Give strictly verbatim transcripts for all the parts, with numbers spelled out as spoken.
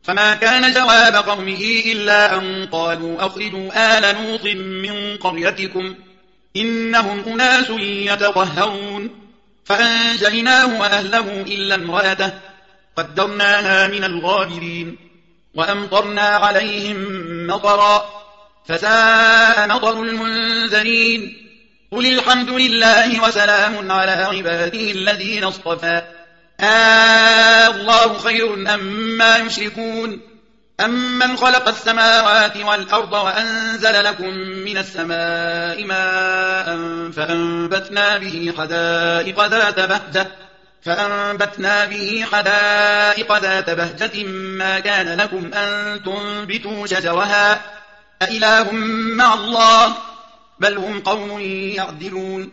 فما كان جواب قومه إلا أن قالوا أخرجوا آل لوط من قريتكم إنهم أناس يتطهرون فأنجيناه وأهله إلا امرأته قدرناها من الغابرين وأمطرنا عليهم مطرا فساء مطر المنذرين قل الحمد لله وسلام على عباده الذين اصطفى آه الله خير أما يشركون أمن خلق السماوات والأرض وأنزل لكم من السماء ماء فأنبتنا به حدائق ذات بهجة فأنبتنا به حدائق ذات بهجة ما كان لكم أن تنبتوا شجرها أإله مع الله بل هم قوم يعدلون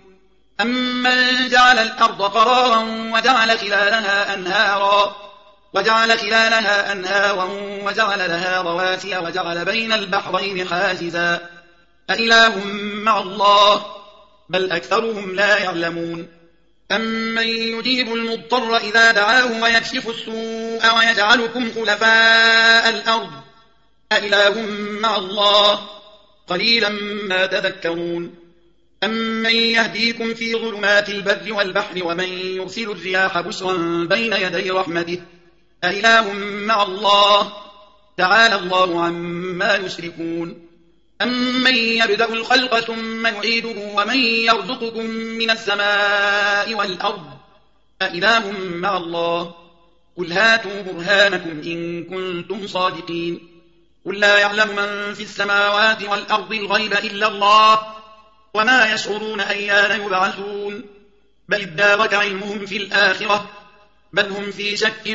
أمن جعل الأرض قرارا وجعل خلالها أنهارا وجعل خلالها أنهارا وجعل لها رواسي وجعل بين البحرين حاجزا أإله مع الله بل أكثرهم لا يعلمون أمن يجيب المضطر إذا دعاه ويكشف السوء ويجعلكم خلفاء الأرض أإله مع الله قليلا ما تذكرون أمن يهديكم في ظلمات البر والبحر ومن يرسل الرياح بشرا بين يدي رحمته أإله مع الله تعالى الله عما يشركون أمن يبدأ الخلق ثم يعيده ومن يرزقكم من السماء والأرض أإله مع الله قل هاتوا برهانكم إن كنتم صادقين قل لا يعلم من في السماوات والأرض الغيب إلا الله وما يشعرون أيان يبعثون بل ادارك علمهم في الآخرة بل هم في شك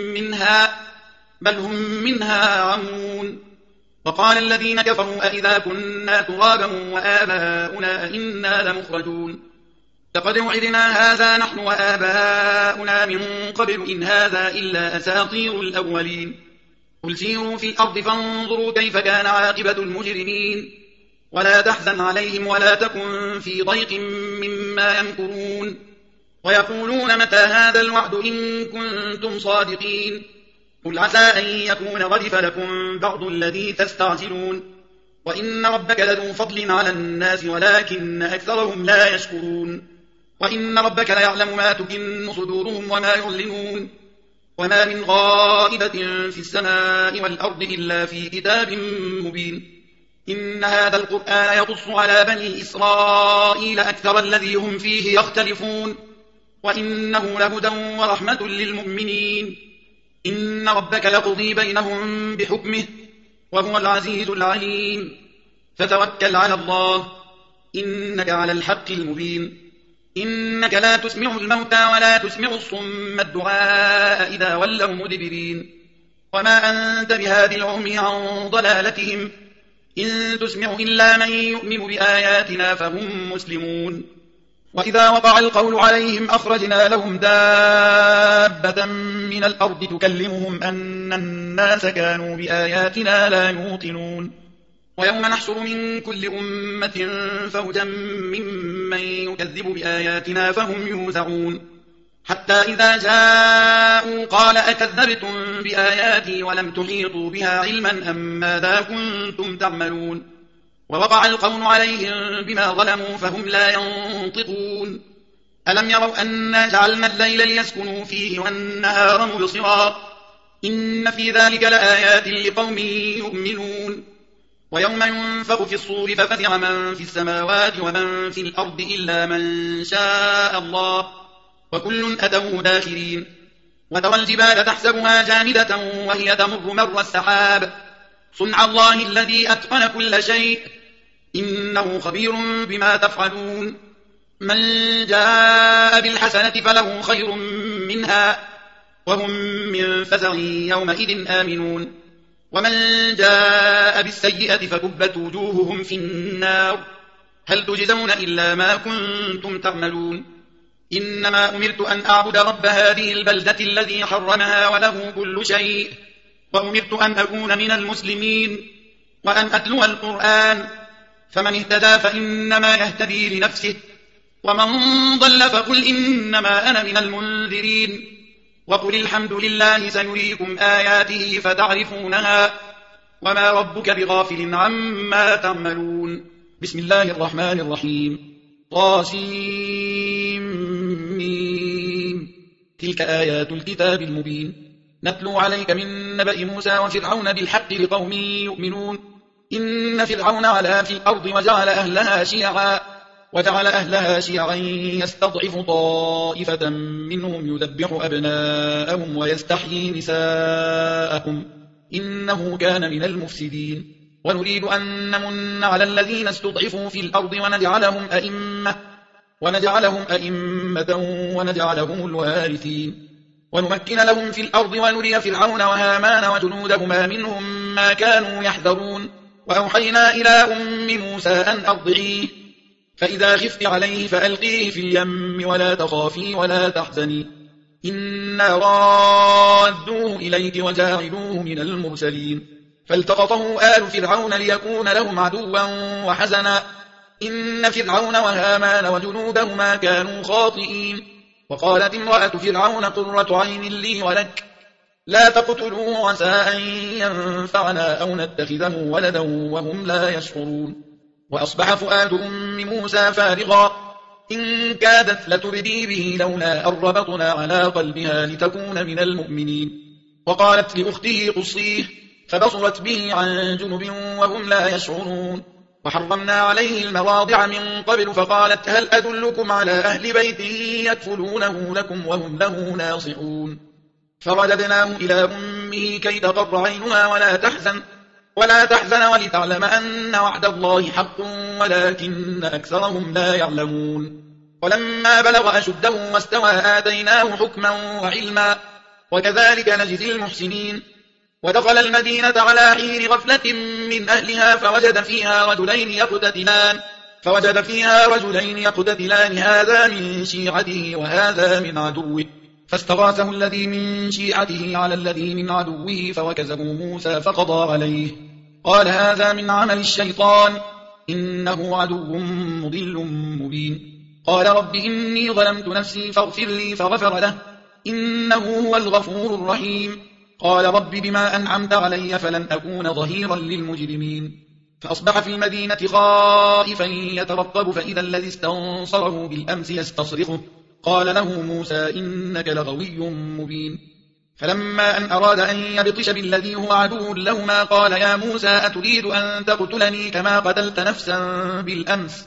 منها بل هم منها عمون وقال الذين كفروا أئذا كنا ترابا وآباؤنا إنا لمخرجون لقد وعدنا هذا نحن وآباؤنا من قبل إن هذا إلا أساطير الأولين قل سيروا في الأرض فانظروا كيف كان عاقبة المجرمين ولا تحزن عليهم ولا تكن في ضيق مما يمكرون ويقولون متى هذا الوعد إن كنتم صادقين قل عسى أن يكون ردف لكم بعض الذي تستعجلون وإن ربك لذو فضل على الناس ولكن أكثرهم لا يشكرون وإن ربك ليعلم ما تكن صدورهم وما يعلنون وما من غائبة في السماء والأرض إلا في كتاب مبين إن هذا القرآن يقص على بني إسرائيل أكثر الذي هم فيه يختلفون وإنه لهدى ورحمة للمؤمنين إن ربك يقضي بينهم بحكمه وهو العزيز العليم فتوكل على الله إنك على الحق المبين إنك لا تسمع الموتى ولا تسمع الصم الدعاء إذا ولوا مدبرين وما أنت بهادي العمي عن ضلالتهم إن تسمع إلا من يؤمن بآياتنا فهم مسلمون وإذا وقع القول عليهم أخرجنا لهم دابة من الأرض تكلمهم أن الناس كانوا بآياتنا لا يوقنون ويوم نحشر من كل أمة فوجا ممن يكذب بآياتنا فهم يوزعون حتى إذا جاءوا قال أكذبتم بآياتي ولم تحيطوا بها علما أم ماذا كنتم تعملون ووقع القول عليهم بما ظلموا فهم لا ينطقون ألم يروا أنا جعلنا الليل ليسكنوا فيه والنهار مبصرا إن في ذلك لآيات لقوم يؤمنون ويوم ينفخ في الصور ففزع من في السماوات ومن في الأرض إلا من شاء الله وكل أتوه داخرين وترى الجبال تحسبها جامدة وهي تمر مر السحاب صنع الله الذي أتقن كل شيء إنه خبير بما تفعلون من جاء بالحسنة فله خير منها وهم من فزع يومئذ آمنون ومن جاء بالسيئة فكبت وجوههم في النار هل تجزون إلا ما كنتم تعملون إنما أمرت أن أعبد رب هذه البلدة الذي حرمها وله كل شيء وأمرت أن أكون من المسلمين وأن أتلو القرآن فمن اهتدى فإنما يهتدي لنفسه ومن ضل فقل إنما أنا من المنذرين وقل الحمد لله سيريكم آياته فتعرفونها وما ربك بغافل عما تعملون. بسم الله الرحمن الرحيم. طاسيم. تلك آيات الكتاب المبين نتلو عليك من نبأ موسى وفرعون بالحق لقوم يؤمنون. إن فرعون علا في الأرض وجعل أهلها شيعا وجعل أهلها شيعا يستضعف طائفة منهم يذبح أبناءهم ويستحيي نساءهم إنه كان من المفسدين. ونريد أن نمن على الذين استضعفوا في الأرض ونجعلهم أئمة ونجعلهم أئمة ونجعلهم الوارثين ونمكن لهم في الأرض ونري فرعون وهامان وجنودهما منهم ما كانوا يحذرون. وأوحينا إلى أم موسى أن أرضعيه فإذا خفت عليه فألقيه في اليم ولا تخافي ولا تحزني إنا رادوه إليك وجاعلوه من المرسلين. فالتقطه آل فرعون ليكون لهم عدوا وحزنا إن فرعون وهامان وجنودهما كانوا خاطئين. وقالت امرأة فرعون قرة عين لي ولك لا تقتلوه عسى أن ينفعنا أو نتخذه ولدا وهم لا يشعرون. وأصبح فؤاد أم موسى فارغا إن كادت لتبدي به لولا أن ربطنا على قلبها لتكون من المؤمنين. وقالت لأخته قصيه فبصرت به عن جنب وهم لا يشعرون. وحرمنا عليه المراضع من قبل فقالت هل أدلكم على أهل بيت يكفلونه لكم وهم له ناصحون. فرددناه إلى أمه كي تقر عينها ولا تحزن ولا تحزن ولتعلم أن وعد الله حق ولكن أكثرهم لا يعلمون. ولما بلغ أشده واستوى آتيناه حكما وعلما وكذلك نجزي المحسنين. ودخل المدينة على حين غفلة من أهلها فوجد فيها رجلين يقتتلان فوجد فيها رجلين يقتتلان هذا من شيعته وهذا من عدوه فاستغاثه الذي من شيعته على الذي من عدوه فوكزه موسى فقضى عليه قال هذا من عمل الشيطان إنه عدو مضل مبين. قال رب إني ظلمت نفسي فاغفر لي فغفر له إنه هو الغفور الرحيم. قال رب بما أنعمت علي فلن أكون ظهيرا للمجرمين. فأصبح في المدينة خائفا يترقب فإذا الذي استنصره بالأمس يستصرخه قال له موسى إنك لغوي مبين. فلما أن أراد أن يبطش بالذي هو عدو لهما قال يا موسى أتريد أن تقتلني كما قتلت نفسا بالأمس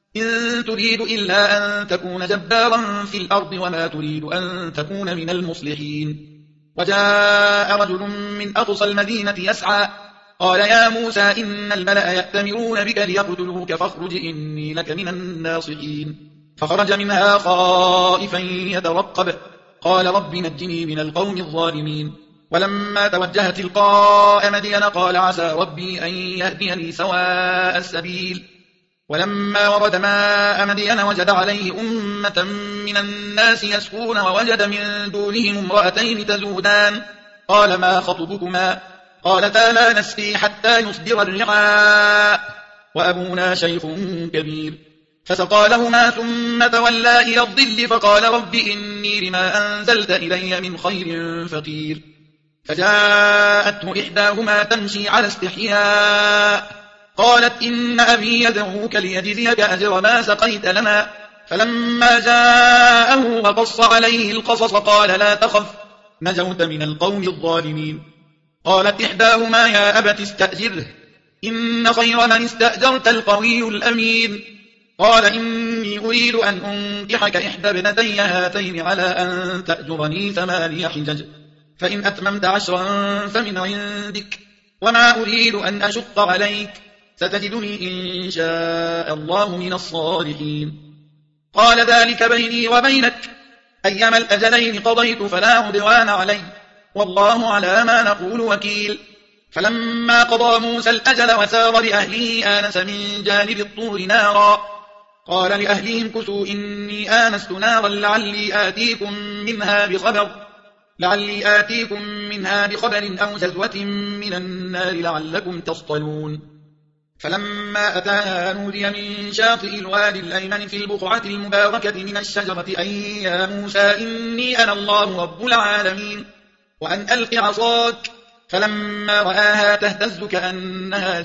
إن تريد إلا أن تكون جبارا في الأرض وما تريد أن تكون من المصلحين. وجاء رجل من أقصى المدينة يسعى قال يا موسى إن الملأ يأتمرون بك ليقتلوك فاخرج إني لك من الناصحين. فخرج منها خائفا يترقب قال رب نجني من القوم الظالمين. ولما توجه تلقاء مدين قال عسى ربي أن يهديني سواء السبيل. ولما ورد ماء مدين وجد عليه أمة من الناس يسكون ووجد من دونهم امرأتين تزودان قال ما خطبكما قالتا لا نسقي حتى يصدر الرعاء وأبونا شيخ كبير. فسقى لهما ثم تولى إلى الظل فقال رب إني لما أنزلت إلي من خير فقير. فجاءته إحداهما تمشي على استحياء قالت إن أبي يدعوك ليجزيك أجر ما سقيت لنا. فلما جاءه وقص عليه القصص قال لا تخف نجوت من القوم الظالمين. قالت إحداهما يا أبت استأجره إن خير من استأجرت القوي الأمين. قال إني أريد أن أنكحك إحدى ابنتي هاتين على أن تأجرني ثماني حجج فإن أتممت عشرا فمن عندك وما أريد أن أشق عليك ستجدني إن شاء الله من الصالحين. قال ذلك بيني وبينك أيما الأجلين قضيت فلا عدوان علي والله على ما نقول وكيل. فلما قضى موسى الأجل وسار لأهله آنس من جانب الطور نارا قال لأهلهم كثوا إني آنست نارا لعلي آتيكم منها بخبر لعلي آتيكم منها بخبر أو جذوة من النار لعلكم تصطلون. فلما أتاها نودي من شاطئ الوادي الأيمن في البقعة المباركة من الشجرة أن يا موسى إني أنا الله رب العالمين وأن ألق عصاك. فلما رآها تهتز كأنها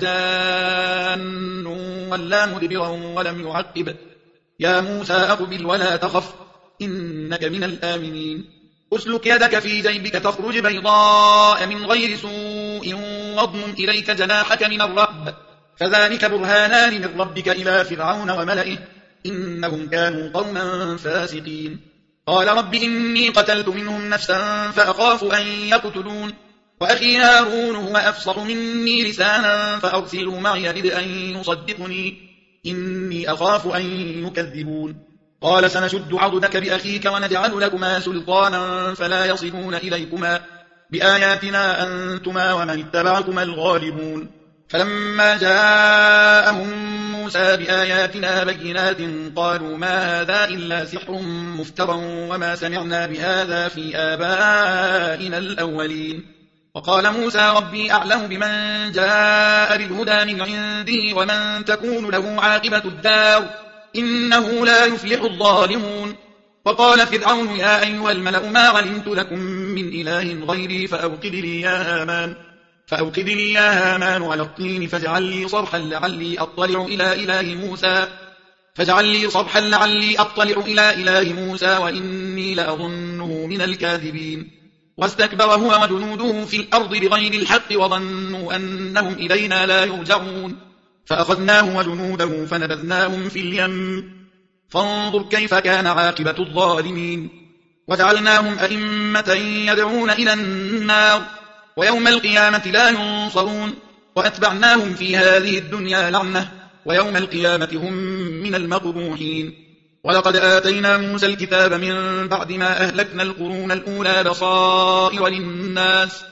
جان ولا مدبرا ولم يعقب. يا موسى أقبل ولا تخف إنك من الآمنين. أسلك يدك في جيبك تخرج بيضاء من غير سوء واضمم إليك جناحك من الرهب فذلك برهانان من ربك إلى فرعون وملئه إنهم كانوا قوما فاسقين. قال رب إني قتلت منهم نفسا فأخاف أن يقتلون وأخي هارون هو أفصح مني لسانا فأرسله معي يرد أن يصدقني إني أخاف أن يكذبون. قال سنشد عضدك بأخيك ونجعل لكما سلطانا فلا يصلون إليكما بآياتنا أنتما ومن اتبعكما الغالبون. فلما جاءهم موسى بآياتنا بينات قالوا ما هذا إلا سحر مفترى وما سمعنا بهذا في آبائنا الأولين. وقال موسى ربي أعلم بمن جاء بالهدى من عنده ومن تكون له عاقبة الدار إنه لا يفلح الظالمون. وقال فرعون يا أيها الملأ ما علمت لكم من إله غيري فأوقد لي يا هامان فأوقد لي يا هامان على الطين فاجعل لي صرحا لعلي أطلع إلى إله موسى فاجعل لي صرحا لعلي أطلع إلى إله موسى وإني لأظنه من الكاذبين. واستكبر هو وجنوده في الأرض بغير الحق وظنوا أنهم إلينا لا يرجعون فأخذناه وجنوده فنبذناهم في اليم فانظر كيف كان عاقبة الظالمين. وجعلناهم أئمة يدعون إلى النار ويوم القيامة لا ينصرون وأتبعناهم في هذه الدنيا لعنة ويوم القيامة هم من المقبوحين. ولقد آتينا موسى الكتاب من بعد ما أهلكنا القرون الأولى بصائر للناس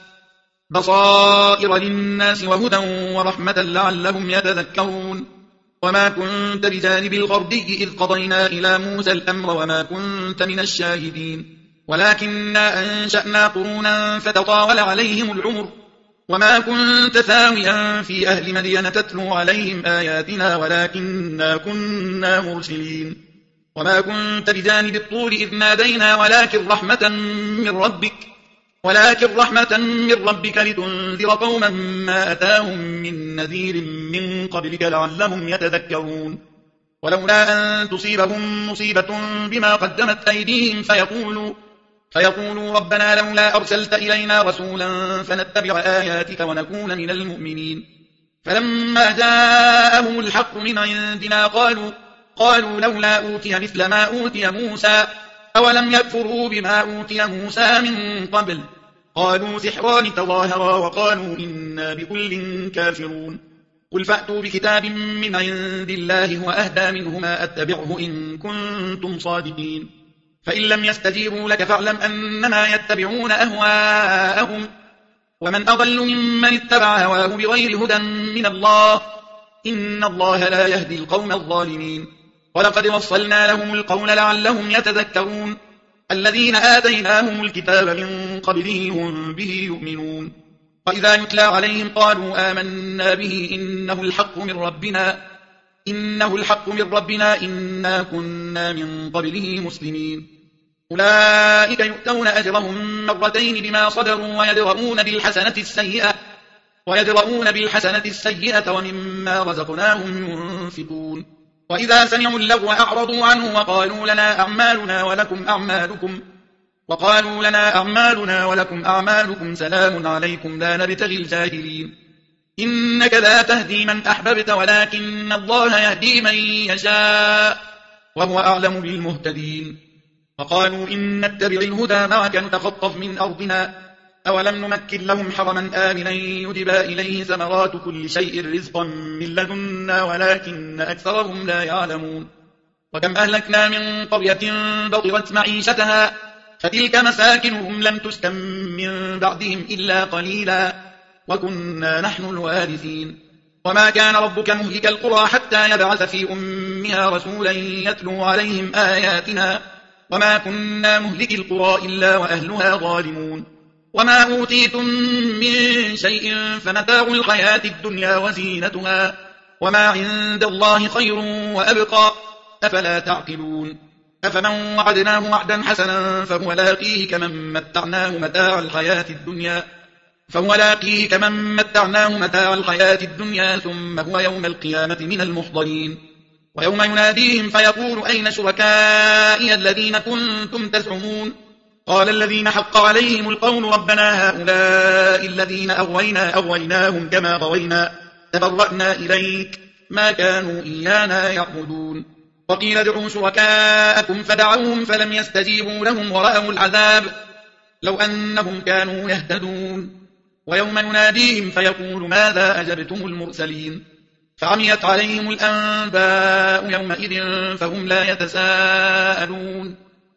بصائر للناس وهدى ورحمة لعلهم يتذكرون. وما كنت بجانب الغربي إذ قضينا إلى موسى الأمر وما كنت من الشاهدين ولكننا أنشأنا قرونا فتطاول عليهم العمر وما كنت ثاويا في أهل مدين تتلو عليهم آياتنا ولكننا كنا مرسلين. وما كنت بجانب الطور إذ نادينا ولكن رحمة من ربك ولكن رحمة من ربك لتنذر قوما ما أتاهم من نذير من قبلك لعلهم يتذكرون. ولولا أن تصيبهم مصيبة بما قدمت أيديهم فيقولوا فيقولوا ربنا لولا أرسلت إلينا رسولا فنتبع آياتك ونكون من المؤمنين. فلما جاءهم الحق من عندنا قالوا قالوا لولا أوتي مثل ما أوتي موسى أولم يكفروا بما أوتي موسى من قبل قالوا سحران تظاهرا وقالوا إنا بكل كافرون. قل فأتوا بكتاب من عند الله هو أهدى منهما أتبعه إن كنتم صادقين. فإن لم يستجيبوا لك فاعلم أنما يتبعون أهواءهم ومن أضل ممن اتبع هواه بغير هدى من الله إن الله لا يهدي القوم الظالمين. ولقد وصلنا لهم القول لعلهم يتذكرون. الذين آتيناهم الكتاب من قبله هم به يؤمنون. وإذا يتلى عليهم قالوا آمنا به إنه الحق من ربنا إنه الحق من ربنا إنا كنا من قبله مسلمين. أولئك يؤتون أجرهم مرتين بما صبروا ويدرؤون بالحسنة السيئة ويدرؤون بالحسنة السيئة ومما رزقناهم ينفقون. وإذا سمعوا اللغو أعرضوا عنه وقالوا لنا أعمالنا ولكم أعمالكم وقالوا لنا أعمالنا ولكم أعمالكم سلام عليكم لا نبتغي الجاهلين. إنك لا تهدي من أحببت ولكن الله يهدي من يشاء وهو أعلم بالمهتدين. وقالوا إن نتبع الهدى معك نتخطف من أرضنا أولم نمكن لهم حرما آمنا يجبى إليه ثمرات كل شيء رزقا من لدنا ولكن أكثرهم لا يعلمون. وكم أهلكنا من قرية بطرت معيشتها فتلك مساكنهم لم تسكن من بعدهم إلا قليلا وكنا نحن الوارثين. وما كان ربك مهلك القرى حتى يبعث في أمها رسولا يتلو عليهم آياتنا وما كنا مهلك القرى إلا وأهلها ظالمون. وما أوتيتم من شيء فمتاع الحياة الدنيا وزينتها وما عند الله خير وأبقى أفلا تعقلون أفمن وعدناه وعدا حسنا فهو لاقيه كمن متعناه متاع الحياة الدنيا فهو لاقيه كمن متعناه متاع الحياة الدنيا ثم هو يوم القيامة من المحضرين ويوم يناديهم فيقول أين شركائي الذين كنتم تزعمون قال الذين حق عليهم القول ربنا هؤلاء الذين أغوينا أغويناهم كما غوينا تبرأنا إليك ما كانوا إيانا يعبدون وقيل ادعوا شركاءكم فدعوهم فلم يستجيبوا لهم ورأوا العذاب لو أنهم كانوا يهتدون ويوم يناديهم فيقول ماذا أجبتم المرسلين فعميت عليهم الأنباء يومئذ فهم لا يتساءلون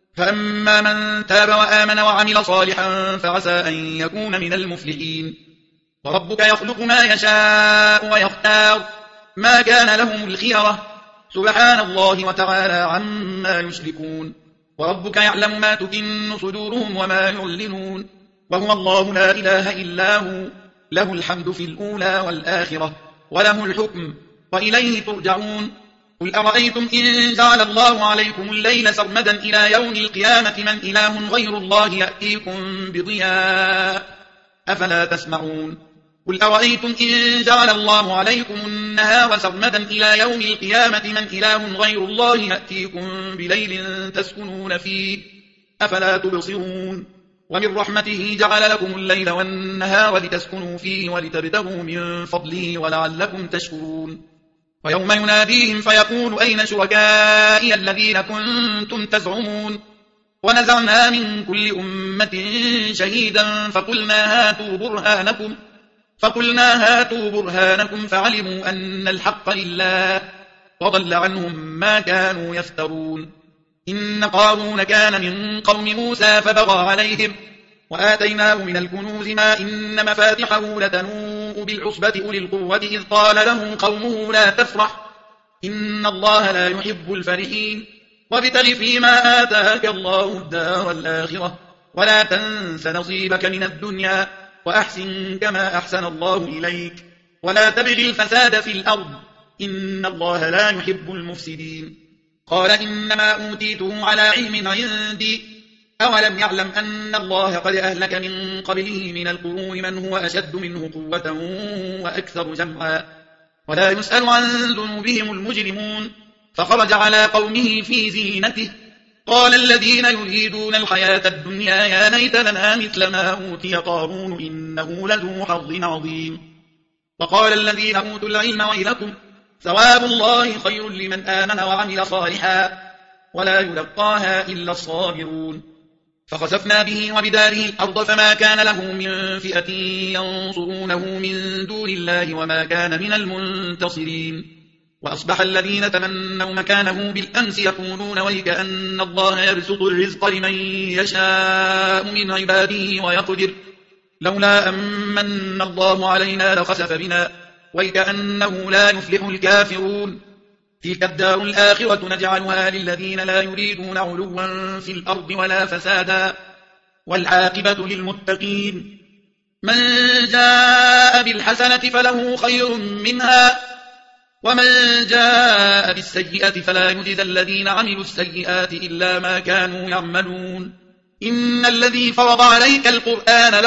فأما من تاب وآمن وعمل صالحا فعسى أن يكون من المفلحين وربك يخلق ما يشاء ويختار ما كان لهم الخيرة سبحان الله وتعالى عما يشركون وربك يعلم ما تكن صدورهم وما يعلنون وهو الله لا إله إلا هو له الحمد في الأولى والآخرة وله الحكم وإليه ترجعون قل أرأيتم إن جعل الله عليكم الليل سرمدا إلى يوم القيامة من إله غير الله يأتيكم بضياء أفلا تسمعون قل أرأيتم إن جعل الله عليكم النهار سرمدا إلى يوم القيامة من إله غير الله يأتيكم بليل تسكنون فيه أفلا تبصرون ومن رحمته جعل لكم الليل والنهار لتسكنوا فيه ولتبتغوا من فضله ولعلكم تشكرون ويوم يناديهم فيقول أين شركائي الذين كنتم تزعمون ونزعنا من كل أمة شهيدا فقلنا هاتوا برهانكم فقلنا هاتوا برهانكم فعلموا أن الحق لله وضل عنهم ما كانوا يفترون إن قارون كان من قوم موسى فبغى عليهم وآتيناه من الكنوز ما إن مفاتحه لتنوء بالعصبة أولي القوة إذ قال له قومه لا تفرح إن الله لا يحب الفرحين وابتغ فيما آتاك الله الدار الآخرة ولا تنس نصيبك من الدنيا وأحسن كما أحسن الله إليك ولا تبغ الفساد في الأرض إن الله لا يحب المفسدين قال إنما أوتيته على علم عندي أولم يعلم أن الله قد أهلك من قبله من القرون من هو أشد منه قوة وأكثر جمعا ولا يسأل عن ذنوبهم المجرمون فخرج على قومه في زينته قال الذين يريدون الحياة الدنيا يا ليت لنا مثل ما أوتي قارون إنه لذو حظ عظيم وقال الذين أوتوا العلم ويلكم ثواب الله خير لمن آمن وعمل صالحا ولا يلقاها إلا الصابرون فخسفنا به وبداره الأرض فما كان له من فئة ينصرونه من دون الله وما كان من المنتصرين وأصبح الذين تمنوا مكانه بالأمس يقولون ويكأن الله يبسط الرزق لمن يشاء من عباده ويقدر لولا أمن الله علينا لخسف بنا ويكأنه لا يفلح الكافرون تلك الدار الآخرة نجعلها للذين لا يريدون علوا في الأرض ولا فسادا والعاقبة للمتقين من جاء بالحسنة فله خير منها ومن جاء بالسيئة فلا يجزى الذين عملوا السيئات إلا ما كانوا يعملون إن الذي فرض عليك القرآن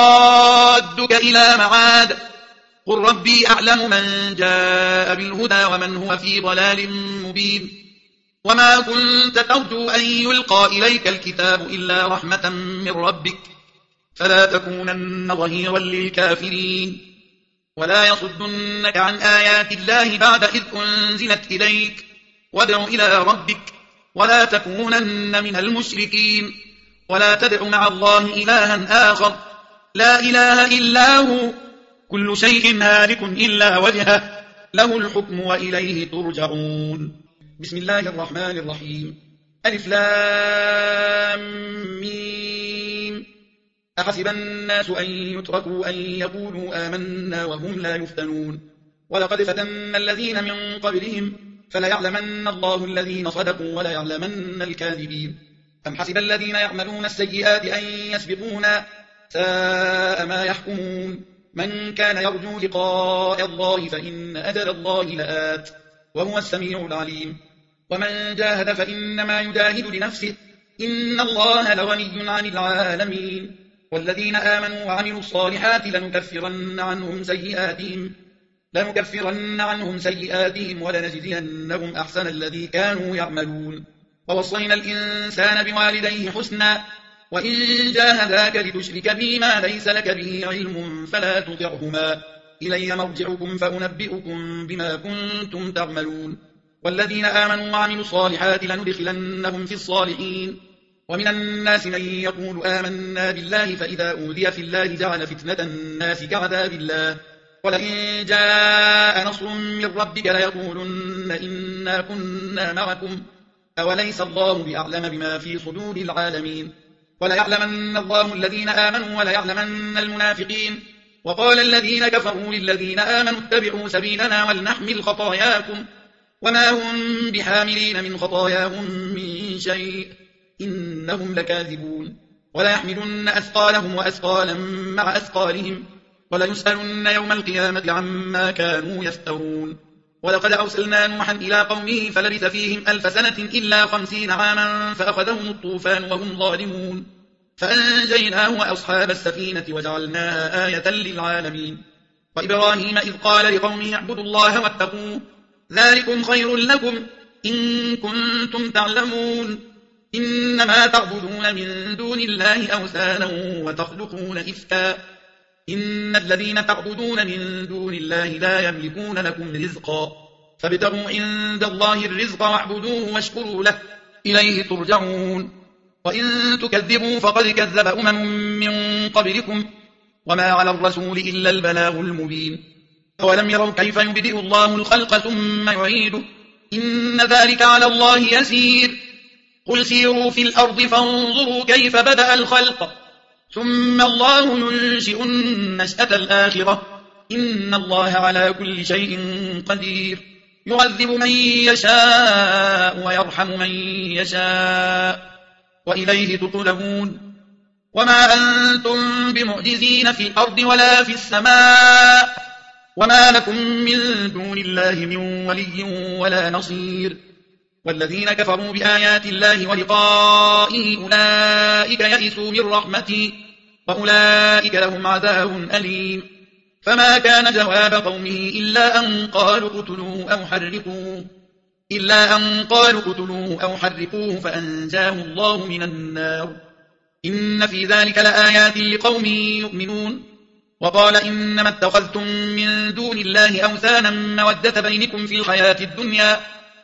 لرادك إلى معاد قل ربي أعلم من جاء بالهدى ومن هو في ضلال مبين وما كنت ترجو أن يلقى إليك الكتاب إلا رحمة من ربك فلا تكونن ظهيرا للكافرين ولا يصدنك عن آيات الله بعد إذ أنزلت إليك وادع إلى ربك ولا تكونن من المشركين ولا تدع مع الله إلها آخر لا إله إلا هو كل شيء هالك إلا وجهه له الحكم وإليه ترجعون بسم الله الرحمن الرحيم ألف لام ميم أحسب الناس أن يتركوا أن يقولوا آمنا وهم لا يفتنون ولقد فتنا الذين من قبلهم فليعلمن الله الذين صدقوا وليعلمن الكاذبين أم حسب الذين يعملون السيئات أن يسبقونا ساء ما يحكمون من كان يرجو لقاء الله فإن أجل الله لآت وهو السميع العليم ومن جاهد فإنما يجاهد لنفسه إن الله لغني عن العالمين والذين آمنوا وعملوا الصالحات لنكفرن عنهم سيئاتهم لنكفرن عنهم سيئاتهم ولنجزينهم أحسن الذي كانوا يعملون ووصينا الإنسان بوالديه حسنا وإن جاهداك لتشرك بي ما ليس لك به علم فلا تطعهما إلي مرجعكم فأنبئكم بما كنتم تعملون والذين آمنوا وعملوا الصالحات لندخلنهم في الصالحين ومن الناس من يقول آمنا بالله فإذا أوذي في الله جعل فتنة الناس كعذاب الله ولئن جاء نصر من ربك ليقولن إنا كنا معكم أوليس الله بأعلم بما في صدور العالمين وليعلمن الله الذين آمنوا وليعلمن المنافقين وقال الذين كفروا للذين آمنوا اتبعوا سبيلنا ولنحمل خطاياكم وما هم بحاملين من خطاياهم من شيء إنهم لكاذبون وليحملن أثقالهم وأثقالا مع أثقالهم وليسألن يوم القيامة عما كانوا يفترون ولقد أرسلنا نوحا إلى قومه فلبث فيهم ألف سنة إلا خمسين عاما فأخذهم الطوفان وهم ظالمون فأنجيناه وأصحاب السفينة وجعلناها آية للعالمين وإبراهيم إذ قال لقومه اعبدوا الله واتقوه ذلكم خير لكم إن كنتم تعلمون إنما تعبدون من دون الله أوثانا وتخلقون إفكا إن الذين تعبدون من دون الله لا يملكون لكم رزقا فابتغوا عند الله الرزق واعبدوه واشكروا له إليه ترجعون وإن تكذبوا فقد كذب أمم من قبلكم وما على الرسول إلا البلاغ المبين أولم يروا كيف يبدئ الله الخلق ثم يعيده إن ذلك على الله يسير قل سيروا في الأرض فانظروا كيف بدأ الخلق ثم الله ينشئ النشأة الآخرة إن الله على كل شيء قدير يعذب من يشاء ويرحم من يشاء وإليه تقلبون وما أنتم بمعجزين في الأرض ولا في السماء وما لكم من دون الله من ولي ولا نصير والذين كفروا بآيات الله ولقائه أولئك يئسوا من رحمتي وأولئك لهم عذاب أليم فما كان جواب قومه إلا أن قالوا قتلوه أو حرقوه إلا أن قالوا قتلوه أو حرقوه فأنجاه الله من النار إن في ذلك لآيات لقوم يؤمنون وقال إنما اتخذتم من دون الله أوثانا مودة بينكم في الحياة الدنيا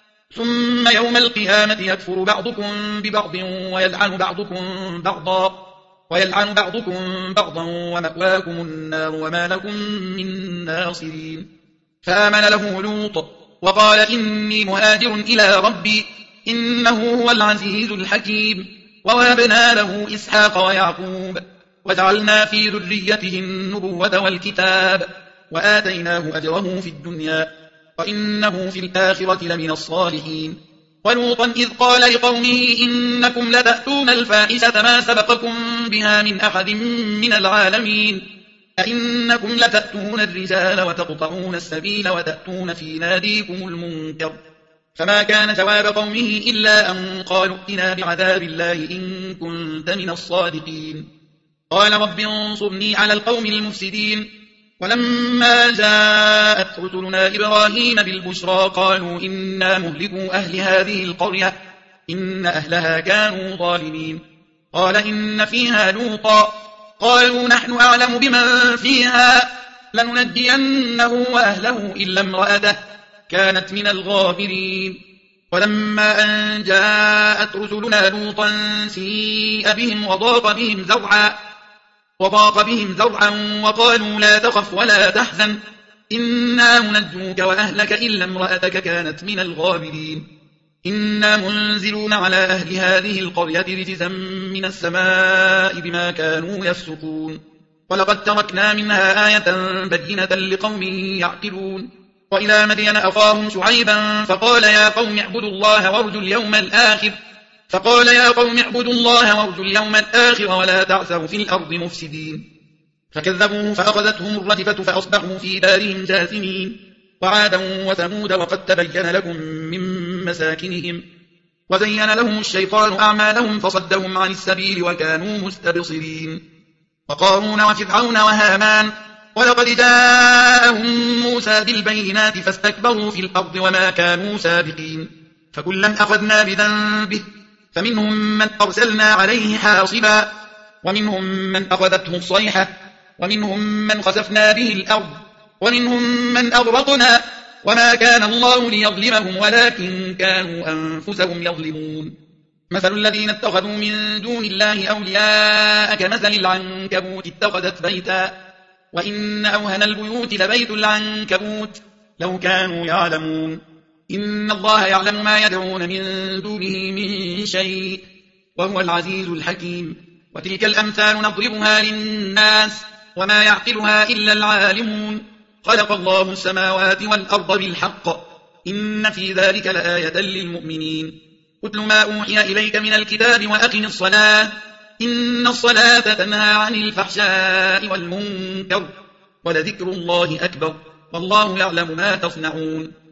ثم يوم القيامة يكفر بعضكم ببعض ويلعن بعضكم بعضا ويلعن بعضكم بعضا ومأواكم النار وما لكم من ناصرين فآمن له لوط وقال إني مهاجر إلى ربي إنه هو العزيز الحكيم ووهبنا له إسحاق ويعقوب وجعلنا في ذريته النبوة والكتاب وآتيناه أجره في الدنيا وإنه في الآخرة لمن الصالحين ولوطا إذ قال لقومه إنكم لتأتون الفاحشة ما سبقكم بها من أحد من العالمين أئنكم لتأتون الرجال وتقطعون السبيل وتأتون في ناديكم المنكر فما كان جواب قومه إلا أن قالوا ائتنا بعذاب الله إن كنت من الصادقين قال رب انصرني على القوم المفسدين ولما جاءت رسلنا إبراهيم بالبشرى قالوا إنا مهلكوا أهل هذه القرية إن أهلها كانوا ظالمين قال إن فيها لوطا قالوا نحن أعلم بمن فيها لننجينه وأهله إلا امرأته كانت من الغابرين ولما أن جاءت رسلنا لوطا سيء بهم وضاق بهم ذرعا وضاق بهم ذرعا وقالوا لا تخف ولا تحزن إنا منجوك وأهلك إلا امرأتك كانت من الغابرين إنا منزلون على أهل هذه القرية رجزا من السماء بما كانوا يفسقون ولقد تركنا منها آية بينة لقوم يعقلون وإلى مدين أخاهم شعيبا فقال يا قوم اعبدوا الله وارجوا اليوم الآخر فقال يا قوم اعبدوا الله وارجوا اليوم الآخر ولا تعثوا في الأرض مفسدين فكذبوه فأخذتهم الرجفة فأصبحوا في دارهم جاثمين. وعادا وثمود وقد تبين لكم من مساكنهم وزين لهم الشيطان أعمالهم فصدهم عن السبيل وكانوا مستبصرين. وقارون وفرعون وهامان ولقد جاءهم موسى بالبينات فاستكبروا في الأرض وما كانوا سابقين. فكلا أخذنا بذنبه فمنهم من أرسلنا عليه حاصبا ومنهم من أخذته الصيحة ومنهم من خسفنا به الأرض ومنهم من أغرقنا وما كان الله ليظلمهم ولكن كانوا أنفسهم يظلمون. مثل الذين اتخذوا من دون الله أولياء كمثل العنكبوت اتخذت بيتا وإن أوهن البيوت لبيت العنكبوت لو كانوا يعلمون. إن الله يعلم ما يدعون من دونه من شيء وهو العزيز الحكيم. وتلك الأمثال نضربها للناس وما يعقلها إلا العالمون. خلق الله السماوات والأرض بالحق إن في ذلك لآية للمؤمنين. اتل ما أوحي إليك من الكتاب وأقم الصلاة إن الصلاة تنهى عن الفحشاء والمنكر ولذكر الله أكبر والله يعلم ما تصنعون.